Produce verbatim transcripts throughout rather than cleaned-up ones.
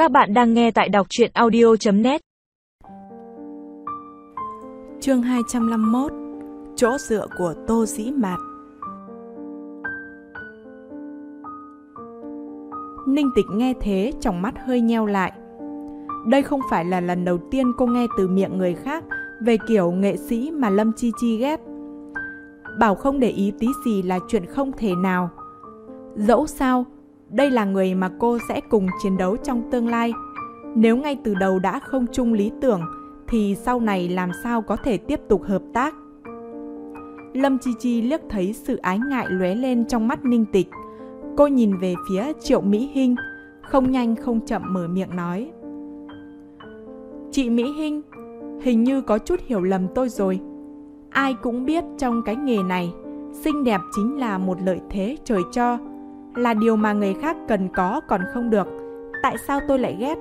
Các bạn đang nghe tại đọc truyện audio chấm net. Chương hai trăm năm mươi mốt. Chỗ dựa của Tô Dĩ Mạt. Ninh Tịch nghe thế, tròng mắt hơi nheo lại. Đây không phải là lần đầu tiên cô nghe từ miệng người khác về kiểu nghệ sĩ mà Lâm Chi Chi ghét. Bảo không để ý tí gì là chuyện không thể nào. Dẫu sao, đây là người mà cô sẽ cùng chiến đấu trong tương lai. Nếu ngay từ đầu đã không chung lý tưởng, thì sau này làm sao có thể tiếp tục hợp tác. Lâm Chi Chi liếc thấy sự ái ngại lóe lên trong mắt Ninh Tịch. Cô nhìn về phía Triệu Mỹ Hinh, không nhanh không chậm mở miệng nói: Chị Mỹ Hinh, hình như có chút hiểu lầm tôi rồi. Ai cũng biết trong cái nghề này, xinh đẹp chính là một lợi thế trời cho, là điều mà người khác cần có còn không được. Tại sao tôi lại ghét?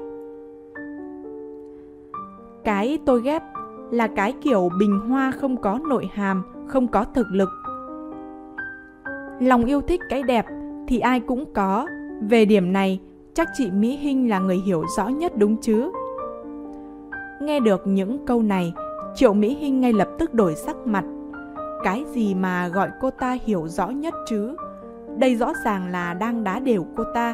Cái tôi ghét là cái kiểu bình hoa không có nội hàm, không có thực lực. Lòng yêu thích cái đẹp thì ai cũng có. Về điểm này, chắc chị Mỹ Hinh là người hiểu rõ nhất đúng chứ? Nghe được những câu này, Triệu Mỹ Hinh ngay lập tức đổi sắc mặt. Cái gì mà gọi cô ta hiểu rõ nhất chứ? Đây rõ ràng là đang đá đều cô ta.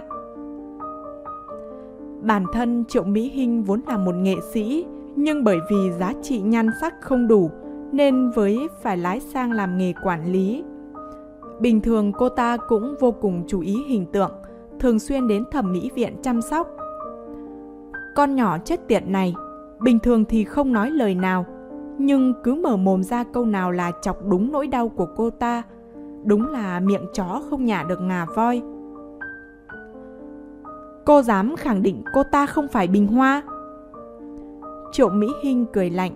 Bản thân Triệu Mỹ Hinh vốn là một nghệ sĩ, nhưng bởi vì giá trị nhan sắc không đủ nên với phải lái sang làm nghề quản lý. Bình thường cô ta cũng vô cùng chú ý hình tượng, thường xuyên đến thẩm mỹ viện chăm sóc. Con nhỏ chết tiệt này, bình thường thì không nói lời nào, nhưng cứ mở mồm ra câu nào là chọc đúng nỗi đau của cô ta. Đúng là miệng chó không nhả được ngà voi. Cô dám khẳng định cô ta không phải bình hoa? Triệu Mỹ Hinh cười lạnh.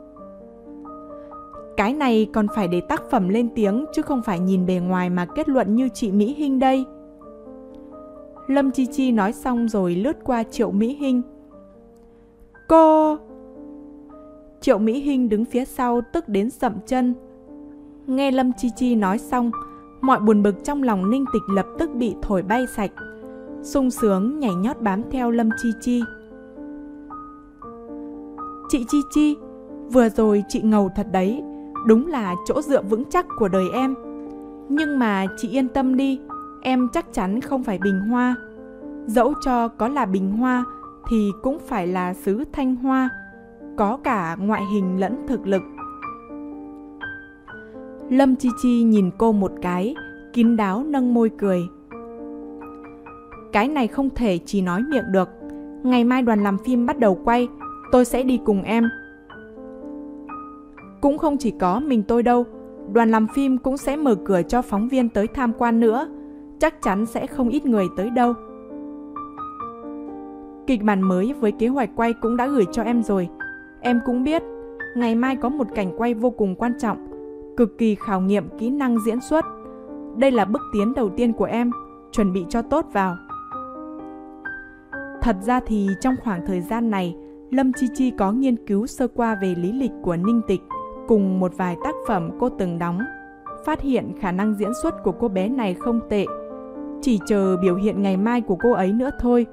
Cái này còn phải để tác phẩm lên tiếng, chứ không phải nhìn bề ngoài mà kết luận như chị Mỹ Hinh đây. Lâm Chi Chi nói xong rồi lướt qua Triệu Mỹ Hinh. Cô... Triệu Mỹ Hinh đứng phía sau tức đến sậm chân. Nghe Lâm Chi Chi nói xong, mọi buồn bực trong lòng Ninh Tịch lập tức bị thổi bay sạch, sung sướng nhảy nhót bám theo Lâm Chi Chi. Chị Chi Chi, vừa rồi chị ngầu thật đấy, đúng là chỗ dựa vững chắc của đời em. Nhưng mà chị yên tâm đi, em chắc chắn không phải bình hoa. Dẫu cho có là bình hoa thì cũng phải là xứ Thanh Hoa, có cả ngoại hình lẫn thực lực. Lâm Chi Chi nhìn cô một cái, kín đáo nâng môi cười. Cái này không thể chỉ nói miệng được. Ngày mai đoàn làm phim bắt đầu quay, tôi sẽ đi cùng em. Cũng không chỉ có mình tôi đâu, đoàn làm phim cũng sẽ mở cửa cho phóng viên tới tham quan nữa. Chắc chắn sẽ không ít người tới đâu. Kịch bản mới với kế hoạch quay cũng đã gửi cho em rồi. Em cũng biết, ngày mai có một cảnh quay vô cùng quan trọng, cực kỳ khảo nghiệm kỹ năng diễn xuất. Đây là bước tiến đầu tiên của em, chuẩn bị cho tốt vào. Thật ra thì trong khoảng thời gian này, Lâm Chi Chi có nghiên cứu sơ qua về lý lịch của Ninh Tịch cùng một vài tác phẩm cô từng đóng. Phát hiện khả năng diễn xuất của cô bé này không tệ, chỉ chờ biểu hiện ngày mai của cô ấy nữa thôi.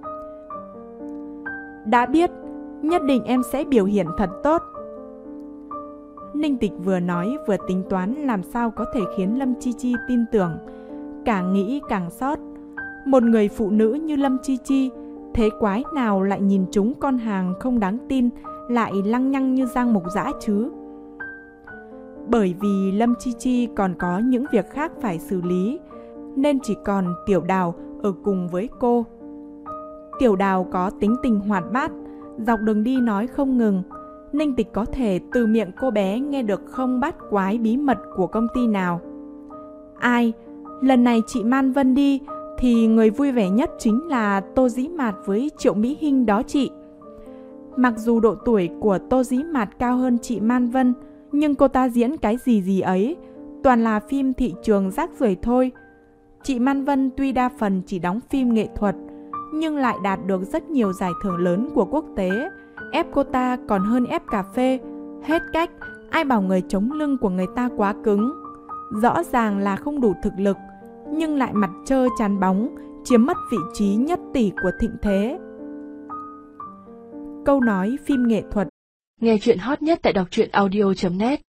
Đã biết, nhất định em sẽ biểu hiện thật tốt. Ninh Tịch vừa nói vừa tính toán làm sao có thể khiến Lâm Chi Chi tin tưởng. Càng nghĩ càng xót. Một người phụ nữ như Lâm Chi Chi, thế quái nào lại nhìn trúng con hàng không đáng tin, lại lăng nhăng như Giang Mục Dã chứ? Bởi vì Lâm Chi Chi còn có những việc khác phải xử lý, nên chỉ còn Tiểu Đào ở cùng với cô. Tiểu Đào có tính tình hoạt bát, dọc đường đi nói không ngừng. Ninh Tịch có thể từ miệng cô bé nghe được không bát quái bí mật của công ty nào. Ai, lần này chị Man Vân đi thì người vui vẻ nhất chính là Tô Dĩ Mạt với Triệu Mỹ Hinh đó chị. Mặc dù độ tuổi của Tô Dĩ Mạt cao hơn chị Man Vân, nhưng cô ta diễn cái gì gì ấy, toàn là phim thị trường rác rưởi thôi. Chị Man Vân tuy đa phần chỉ đóng phim nghệ thuật, nhưng lại đạt được rất nhiều giải thưởng lớn của quốc tế. Ép cô ta còn hơn ép cà phê. Hết cách, ai bảo người chống lưng của người ta quá cứng. Rõ ràng là không đủ thực lực, nhưng lại mặt trơ chán bóng, chiếm mất vị trí nhất tỷ của thịnh thế. câu nói phim nghệ thuật. Nghe chuyện hot nhất tại đọc truyện audio chấm net.